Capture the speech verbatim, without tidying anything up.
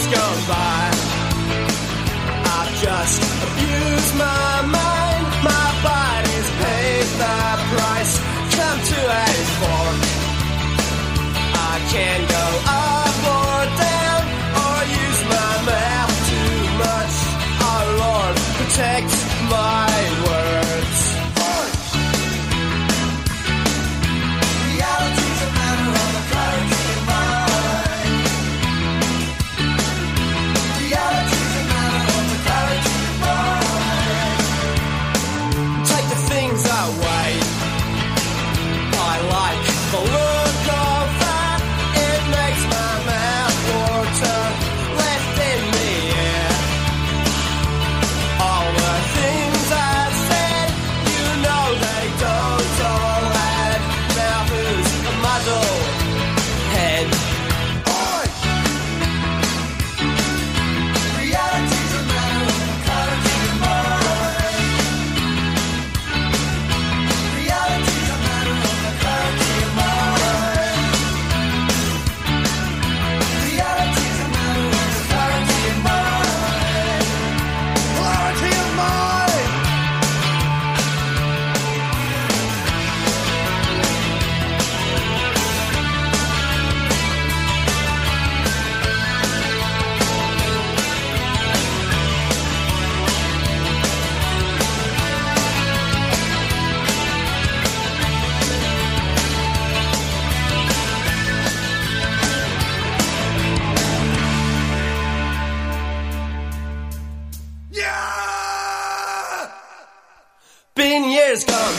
years gone by, I've just abused my mind. My body's paid the price. Come to a fork. I can't go up or down or use my mouth too much. Oh Lord, protect my words. Reality's a matter of the clarity of mind. Reality's a matter of the clarity of mind. Take the things away. I like the look of that. It makes my mouth water. Left in the air. All the things I've said, you know they don't all add. Now who's a muddle head? Oi! Reality's a matter of the clarity of mind. Reality's a matter of the clarity of mind. Reality's a matter of the clarity of mind. Clarity of mind. Yeah! Been years gone